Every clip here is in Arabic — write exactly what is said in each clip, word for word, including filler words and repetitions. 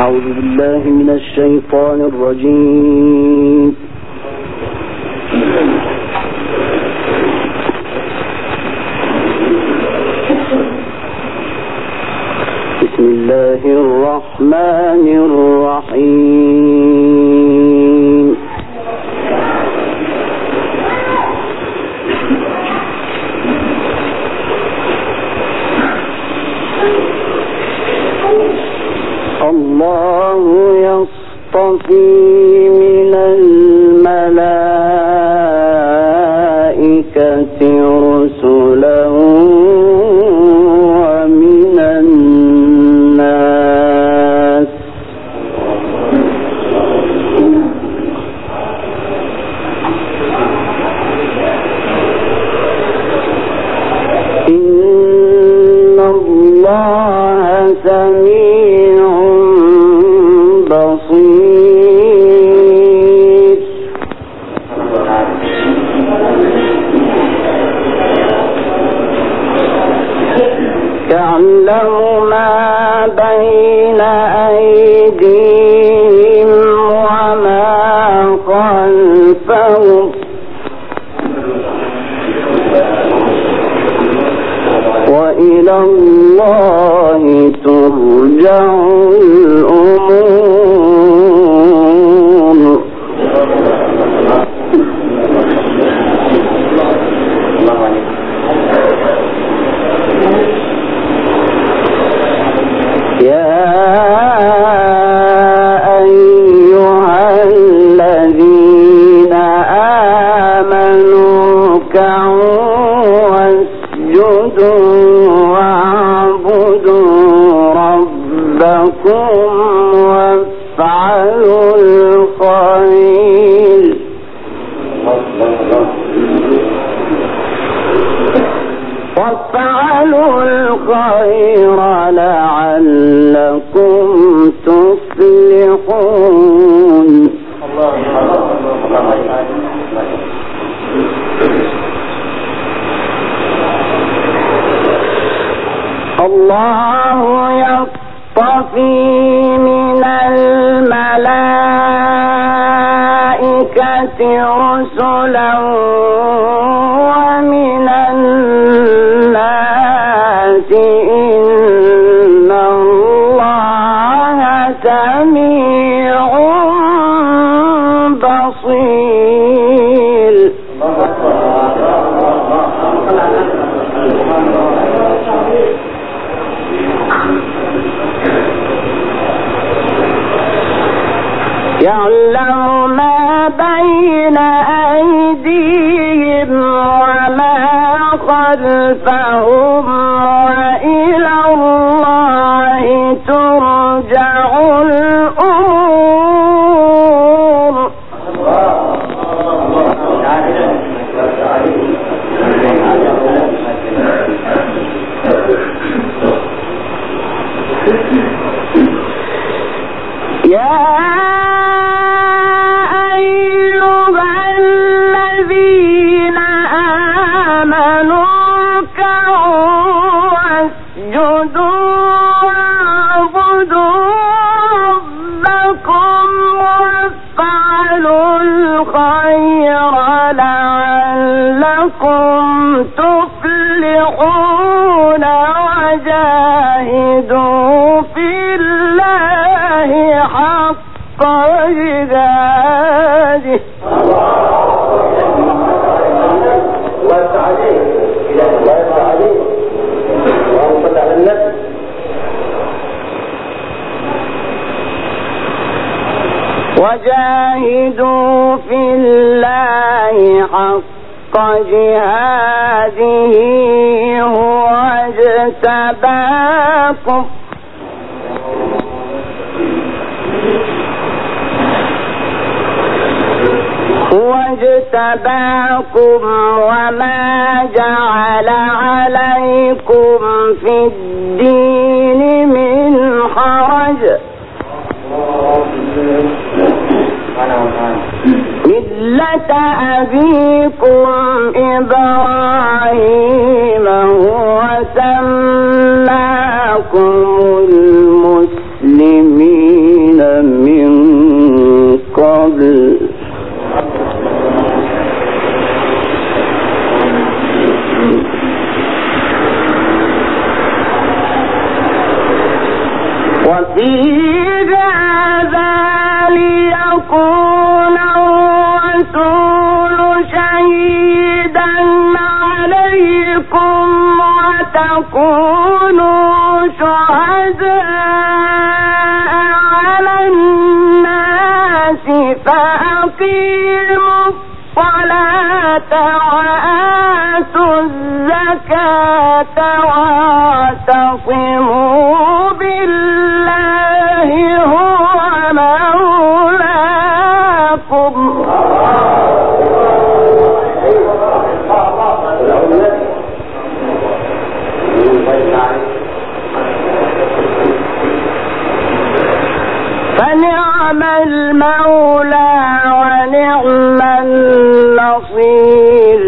أعوذ بالله من الشيطان الرجيم. بسم الله الرحمن الرحيم. الله يصطفي من الملائكة رسلا ومن الناس إن الله سميع بصير. يعلم ما بين أيديهم وما خلفهم وإلى الله ترجع الأمور. يا أيها الذين آمنوا اركعوا واسجدوا واعبدوا ربكم وافعلوا الخير وافعلوا الخير لعلكم تفلحون. الله يصطفي من الملائكة رسلا ومن الناس إن الله سميع بصير. يعلم ما بين أيديهم وما خلفهم وإلى الله ترجع الأمور. يا لعلكم تفلحون وجاهدوا في الله حق جهاده. وجاهدوا في الله حق جهاده هو اجتباكم هو اجتباكم وما جعل عليكم في الدين من حرج ملة أبيكم إبراهيم هو سماكم المسلمين وفي هذا ليكون الرسول شهيدا عليكم وتكونوا شهداء على الناس فأقيموا الصلاة وآتوا الزكاة واعتصموا بالله هو مولاكم. فنعم المولى ونعم النصير.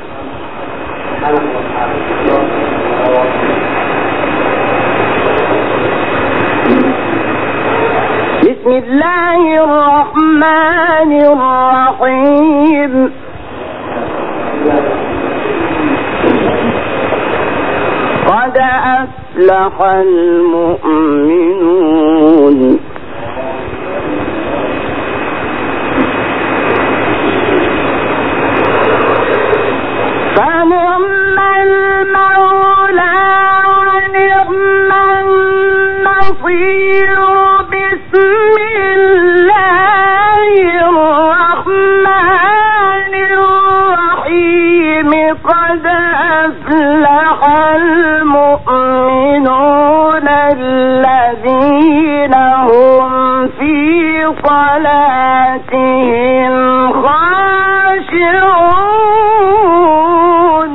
بسم الله الرحمن الرحيم. قد أفلح المؤمنون. فنعم المولى ونعم النصير. بسم الله الرحمن الرحيم. قد أفلح المؤمنون الذين هم في صلاتهم خاشعون.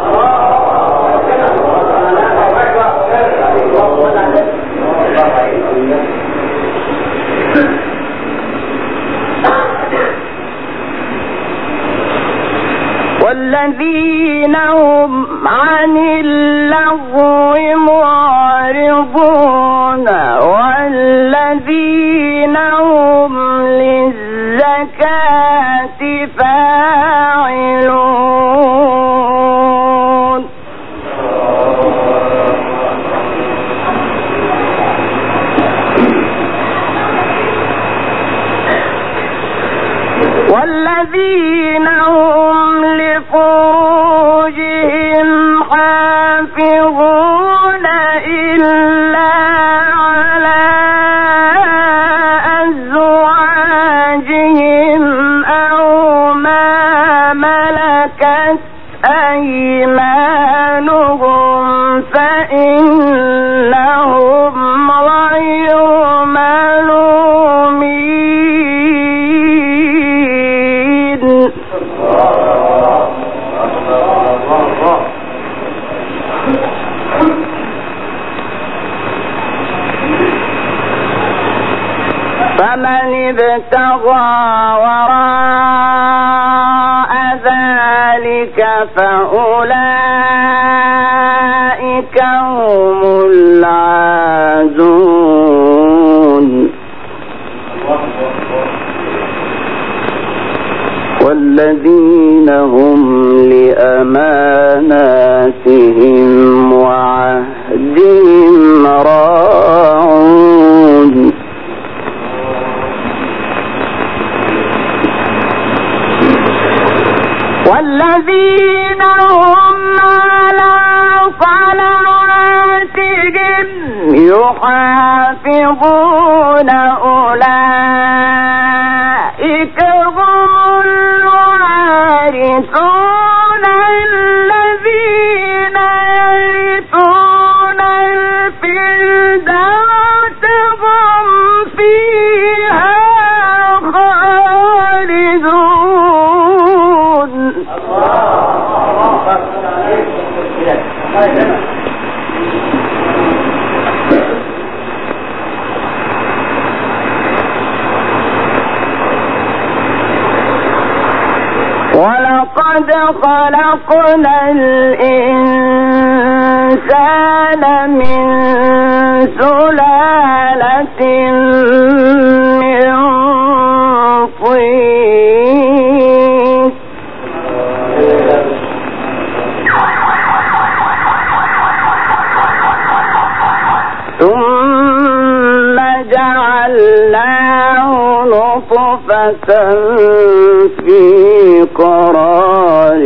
والذين هم عن اللغو معرضون والذين هم للزكاة فاعلون. والذين هم لفروجهم حافظون إلا على أزواجهم أو ما ملكت أيمانهم فإنهم غير ملومين. فمن ابتغى وراء ذلك فأولئك هم العادون. والذين هم لأماناتهم وعهدهم راعون. والذين هم على صلواتهم يحافظون أولئك هم الوارثون الذين يرثون الفردوس هم فيها خالدون. ولقد خلقنا الإنسان من سلالة من طين ثم نطفة في قرار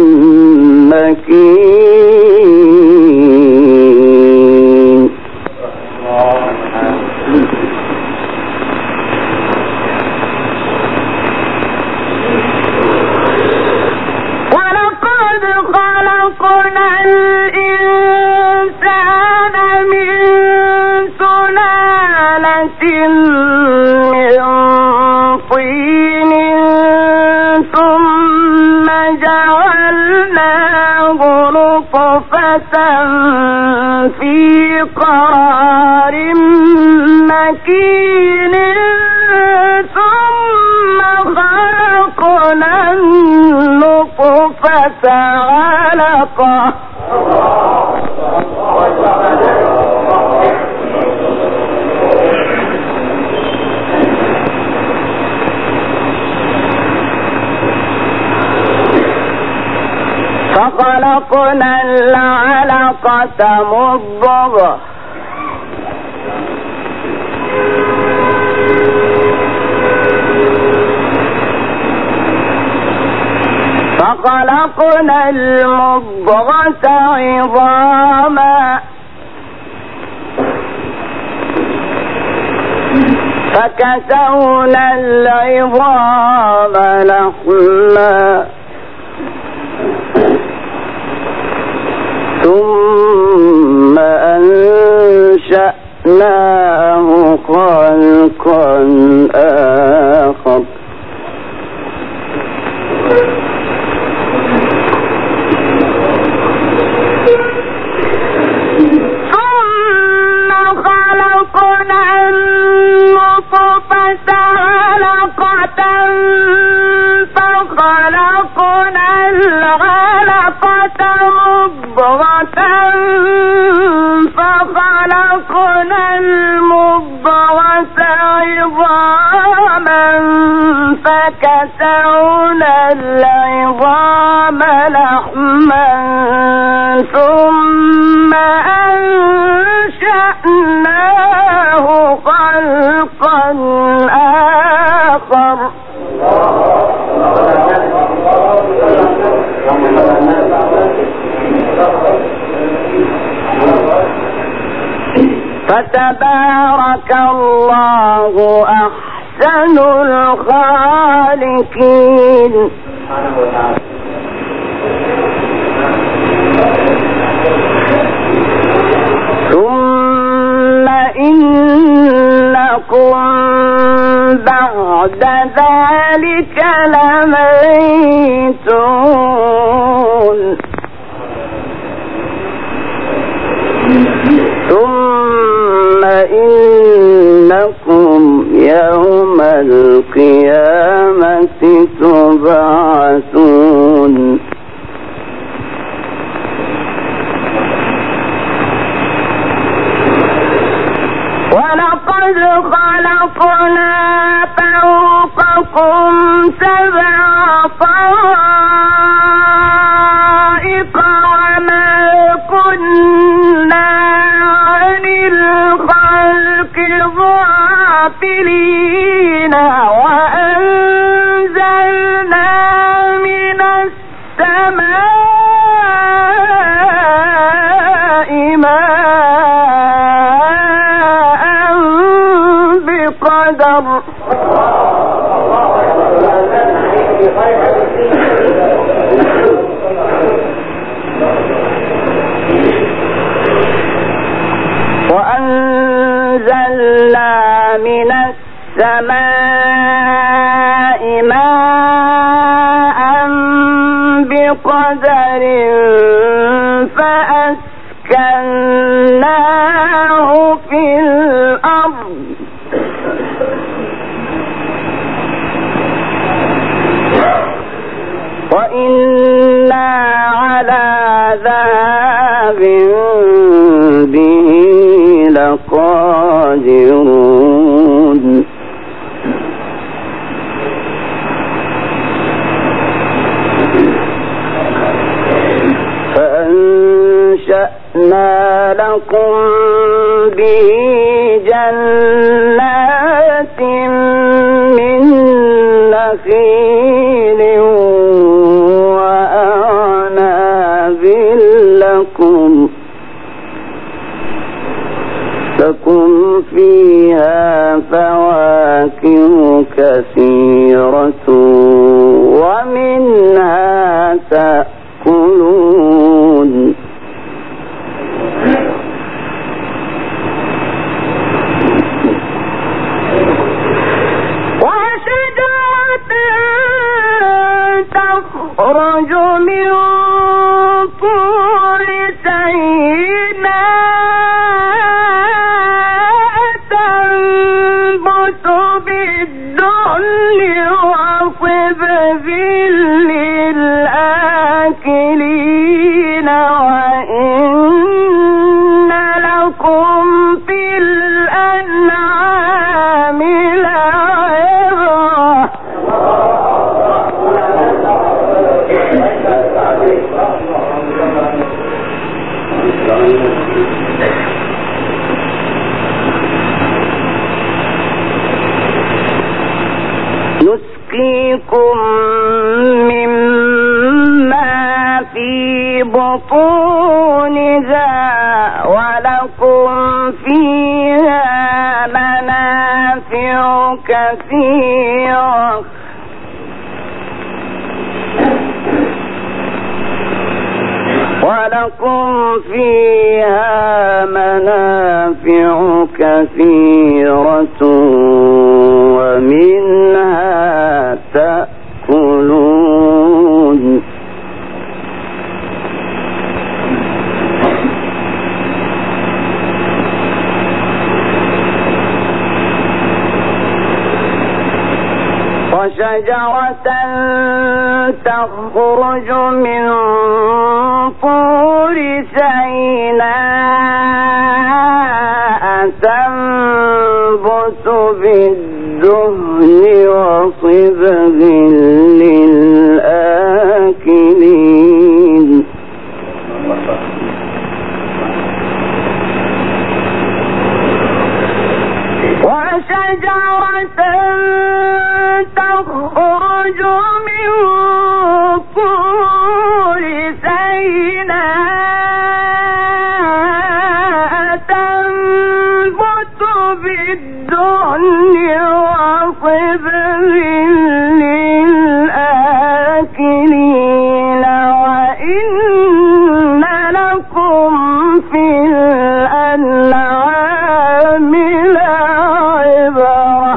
مكين. ولقد خلقنا الإنسان من سلالة من طين ثم جعلناه نطفة في قرار مكين ثم خلقنا النطفة علقة فخلقنا العلقة مضغة فخلقنا المضغة عظاما فكسونا العظام لحما ثم أنشأناه خلقا آخر ثم خلقنا النطفة علقة فخلقنا العلقة مضغة فخلقنا المضغة عظاما فكسونا العظام لحما ثم أنشأناه خلقا آخر فتبارك الله أحسن الخالقين. ثم إنكم بعد ذلك لميتون. ثم إنكم يوم القيامة تبعثون. ولقد خلقنا فوقكم سبع طرائق وما كنا عن الخلق غافلين وأنزلنا من السماء ماء بقدر وأنزلنا من السماء ماء بقدر فأسكناه في الأرض وإنا على ذهاب به لقادرون. فأنشأنا لكم به جنات من ونخيل وأعناب لكم لكم فيها فواكه كثيرة ومنها تأكلون وشجرة تخرج من طور سيناء تنبت بالدهن وصبغ للآكلين وإن لكم في الأنعام لعبرة نسقيكم مما في بطونها ولكم فيها منافع كثيرة ولكم فيها منافع كثيرة ومنها تأكلون وشجرة تخرج من طور سيناء تنبت بالدهن وصبغ للآكلين وشجرة تخرج من طور سيناء تنبت بالدهن وصبغ للآكلين وإن لكم في الأنعام لعبرة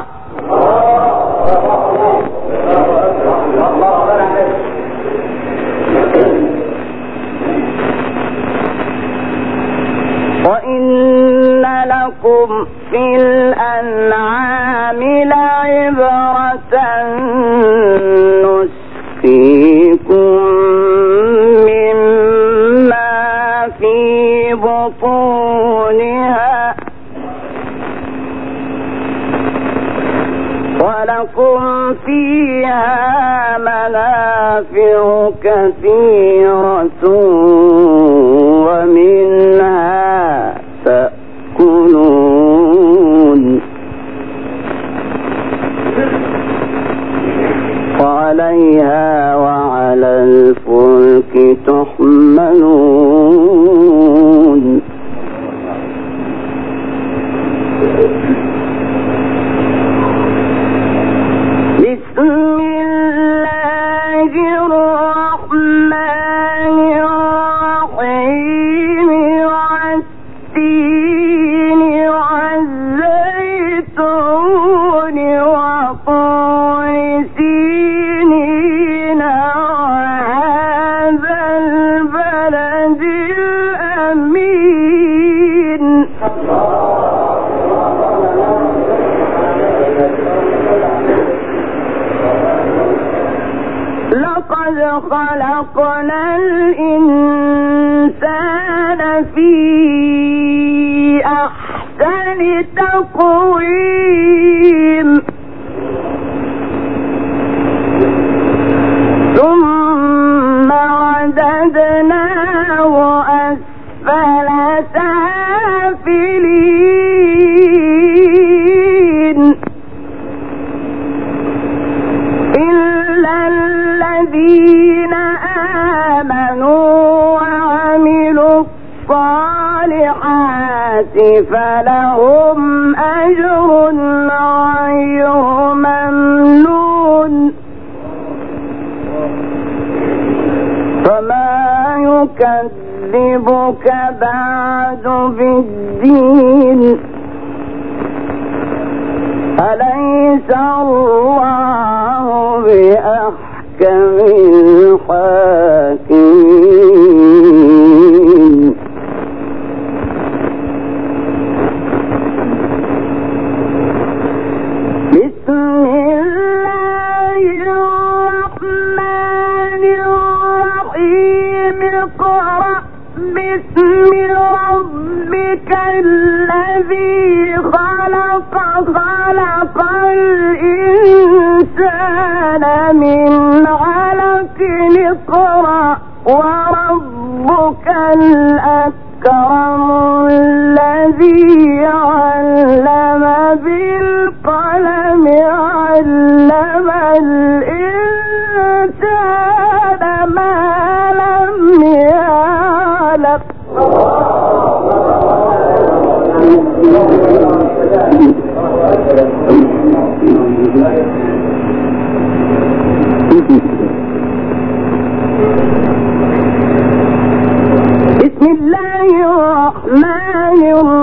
وإن لكم في الأنعام لعبرة نسقيكم مما في بطونها ولكم فيها منافع كثيرة ومنها تأكلون وعليها وعلى الفلك تحملون بسم الله الرحمن الرحيم والتين والزيتون وطور سينين وهذا البلد الأمين لقد خلقنا الإنسان في أحسن تقويم ثم رددناه أسفل سافلين إن فلهم أجر غير ممنون فما يكذبك بعد بالدين أليس الله بأحكم الحاكمين بسم الله الرحمن الرحيم اقرأ باسم ربك الذي خلق خلق الإنسان من علق اقرأ وربك الأكرم الذي علم بالقلم علم الإنسان ما لم يعلم بسم الله الرحمن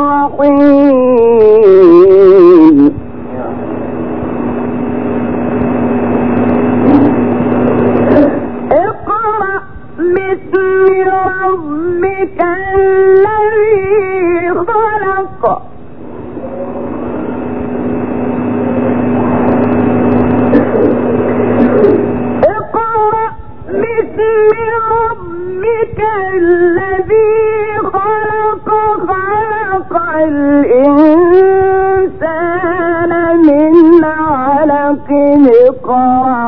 الرحيم اقرأ باسم ربك الذي خلق اقرأ باسم ربك الذي خلق خلق الإنسان من علق اقرأ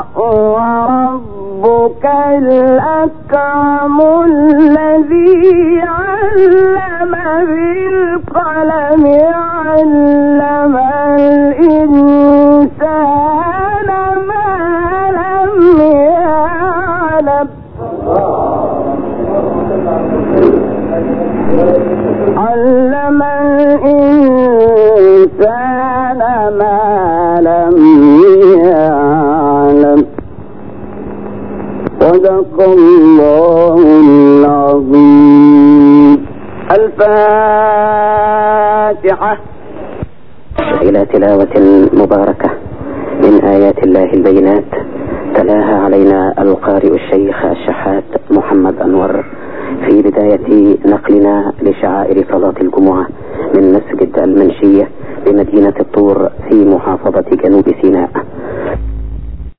وربك الأكرم الذي علم بالقلم علم الإنسان ما لم يعلم علم الإنسان ما لم يعلم صدق الله العظيم. الفاتحة. إلى تلاوة مباركة من آيات الله البينات تلاها علينا القارئ الشيخ الشحات محمد أنور في بداية نقلنا لشعائر صلاة الجمعة من مسجد المنشية بمدينة الطور في محافظة جنوب سيناء.